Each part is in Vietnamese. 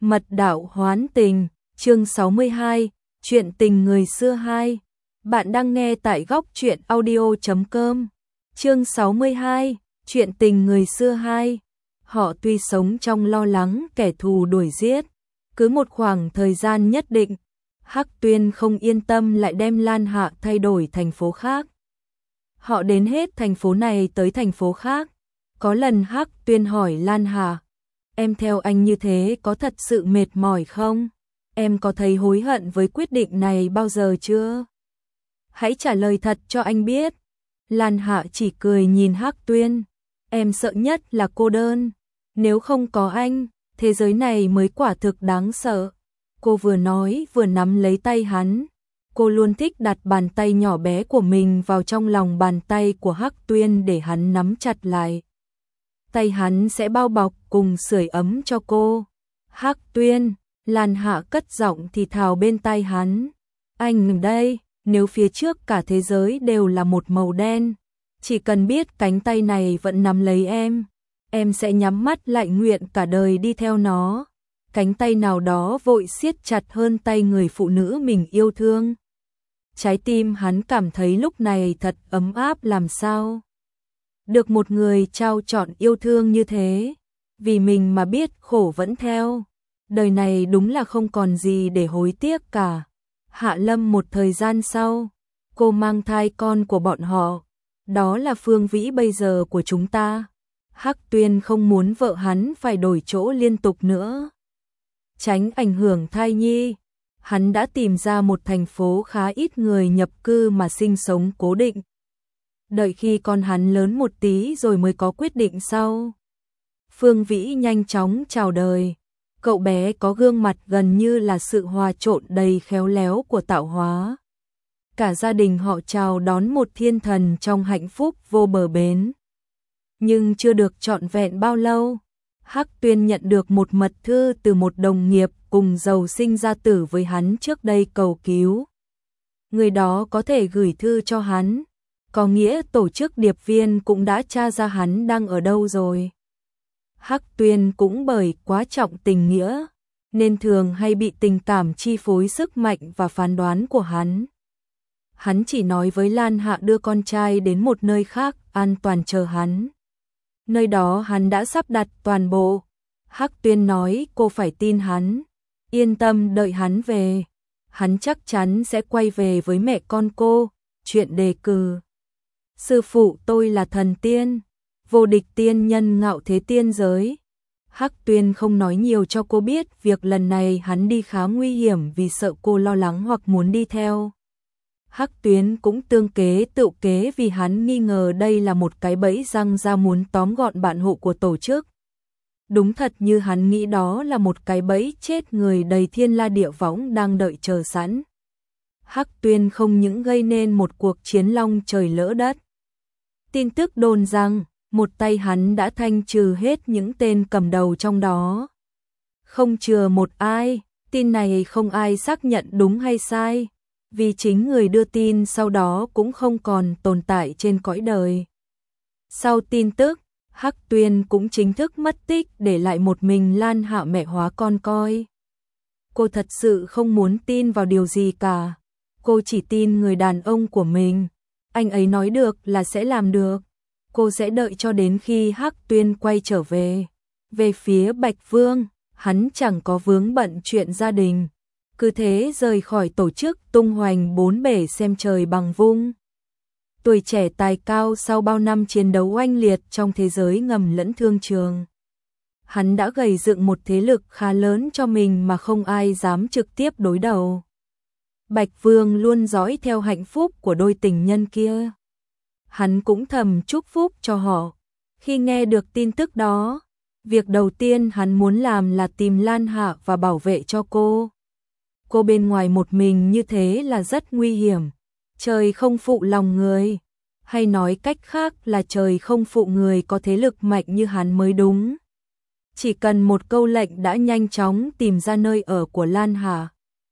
Mật đạo hoán tình, chương 62, chuyện tình người xưa 2. Bạn đang nghe tại góc truyện audio.com. Chương 62, chuyện tình người xưa 2. Họ tuy sống trong lo lắng kẻ thù đuổi giết, cứ một khoảng thời gian nhất định, Hắc Tuyên không yên tâm lại đem Lan Hạ thay đổi thành phố khác. Họ đến hết thành phố này tới thành phố khác. Có lần Hắc Tuyên hỏi Lan Hạ: "Em theo anh như thế có thật sự mệt mỏi không? Em có thấy hối hận với quyết định này bao giờ chưa? Hãy trả lời thật cho anh biết." Lan Hạ chỉ cười nhìn Hắc Tuyên: "Em sợ nhất là cô đơn. Nếu không có anh, thế giới này mới quả thực đáng sợ." Cô vừa nói vừa nắm lấy tay hắn. Cô luôn thích đặt bàn tay nhỏ bé của mình vào trong lòng bàn tay của Hắc Tuyên để hắn nắm chặt lại. Tay hắn sẽ bao bọc cùng sưởi ấm cho cô. "Hắc Tuyên," Lan Hạ cất giọng thì thào bên tai hắn. "Anh đây, nếu phía trước cả thế giới đều là một màu đen, chỉ cần biết cánh tay này vẫn nắm lấy em sẽ nhắm mắt lại nguyện cả đời đi theo nó." Cánh tay nào đó vội siết chặt hơn tay người phụ nữ mình yêu thương. Trái tim hắn cảm thấy lúc này thật ấm áp làm sao. Được một người trao trọn yêu thương như thế, vì mình mà biết khổ vẫn theo. Đời này đúng là không còn gì để hối tiếc cả. Hạ Lâm một thời gian sau, cô mang thai con của bọn họ. Đó là Phương Vĩ bây giờ của chúng ta. Hắc Tuyên không muốn vợ hắn phải đổi chỗ liên tục nữa. Tránh ảnh hưởng thai nhi, hắn đã tìm ra một thành phố khá ít người nhập cư mà sinh sống cố định. Đợi khi con hắn lớn một tí rồi mới có quyết định sau. Phương Vĩ nhanh chóng chào đời. Cậu bé có gương mặt gần như là sự hòa trộn đầy khéo léo của tạo hóa. Cả gia đình họ chào đón một thiên thần trong hạnh phúc vô bờ bến. Nhưng chưa được trọn vẹn bao lâu, Hắc Tuyên nhận được một mật thư từ một đồng nghiệp cùng giàu sinh ra tử với hắn trước đây cầu cứu. Người đó có thể gửi thư cho hắn, có nghĩa tổ chức điệp viên cũng đã tra ra hắn đang ở đâu rồi. Hắc Tuyên cũng bởi quá trọng tình nghĩa, nên thường hay bị tình cảm chi phối sức mạnh và phán đoán của hắn. Hắn chỉ nói với Lan Hạ đưa con trai đến một nơi khác an toàn chờ hắn. Nơi đó hắn đã sắp đặt toàn bộ. Hắc Tuyên nói cô phải tin hắn, yên tâm đợi hắn về. Hắn chắc chắn sẽ quay về với mẹ con cô. Chuyện đề cử: "Sư phụ tôi là thần tiên, vô địch tiên nhân ngạo thế tiên giới." Hắc Tuyên không nói nhiều cho cô biết việc lần này hắn đi khá nguy hiểm vì sợ cô lo lắng hoặc muốn đi theo. Hắc Tuyên cũng tương kế tự kế vì hắn nghi ngờ đây là một cái bẫy răng ra muốn tóm gọn bạn hộ của tổ chức. Đúng thật như hắn nghĩ, đó là một cái bẫy chết người đầy thiên la địa võng đang đợi chờ sẵn. Hắc Tuyên không những gây nên một cuộc chiến long trời lỡ đất. Tin tức đồn rằng một tay hắn đã thanh trừ hết những tên cầm đầu trong đó. Không chừa một ai, tin này không ai xác nhận đúng hay sai, vì chính người đưa tin sau đó cũng không còn tồn tại trên cõi đời. Sau tin tức, Hắc Tuyên cũng chính thức mất tích, để lại một mình Lan Hạ mẹ hóa con coi. Cô thật sự không muốn tin vào điều gì cả. Cô chỉ tin người đàn ông của mình. Anh ấy nói được là sẽ làm được. Cô sẽ đợi cho đến khi Hắc Tuyên quay trở về. Về phía Bạch Vương, hắn chẳng có vướng bận chuyện gia đình, cứ thế rời khỏi tổ chức tung hoành bốn bể xem trời bằng vung. Tuổi trẻ tài cao sau bao năm chiến đấu oanh liệt trong thế giới ngầm lẫn thương trường, hắn đã gầy dựng một thế lực khá lớn cho mình mà không ai dám trực tiếp đối đầu. Bạch Vương luôn dõi theo hạnh phúc của đôi tình nhân kia. Hắn cũng thầm chúc phúc cho họ. Khi nghe được tin tức đó, việc đầu tiên hắn muốn làm là tìm Lan Hạ và bảo vệ cho cô. Cô bên ngoài một mình như thế là rất nguy hiểm. Trời không phụ lòng người, hay nói cách khác là trời không phụ người có thế lực mạnh như hắn mới đúng. Chỉ cần một câu lệnh đã nhanh chóng tìm ra nơi ở của Lan Hạ.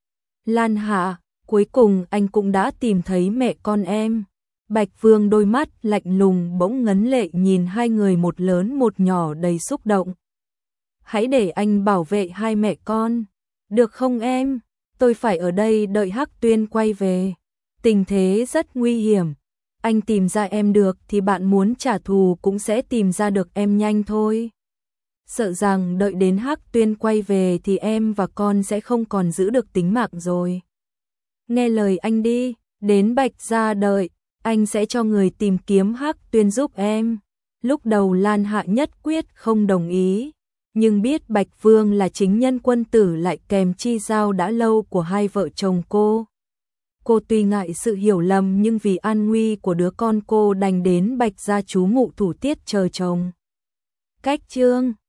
"Lan Hạ, cuối cùng anh cũng đã tìm thấy mẹ con em." Bạch Vương đôi mắt lạnh lùng bỗng ngấn lệ nhìn hai người, một lớn một nhỏ đầy xúc động. hãy để anh bảo vệ hai mẹ con. Được không em? Tôi phải ở đây đợi Hắc Tuyên quay về. Tình thế rất nguy hiểm. Anh tìm ra em được thì bạn muốn trả thù cũng sẽ tìm ra được em nhanh thôi. Sợ rằng đợi đến Hắc Tuyên quay về thì em và con sẽ không còn giữ được tính mạng rồi. Nghe lời anh đi, đến Bạch Gia đợi, anh sẽ cho người tìm kiếm Hắc Tuyên giúp em. Lúc đầu Lan Hạ nhất quyết không đồng ý, nhưng biết Bạch Vương là chính nhân quân tử lại kèm chi giao đã lâu của hai vợ chồng cô. Cô tuy ngại sự hiểu lầm nhưng vì an nguy của đứa con cô đành đến Bạch Gia trú ngụ thủ tiết chờ chồng. Cách chương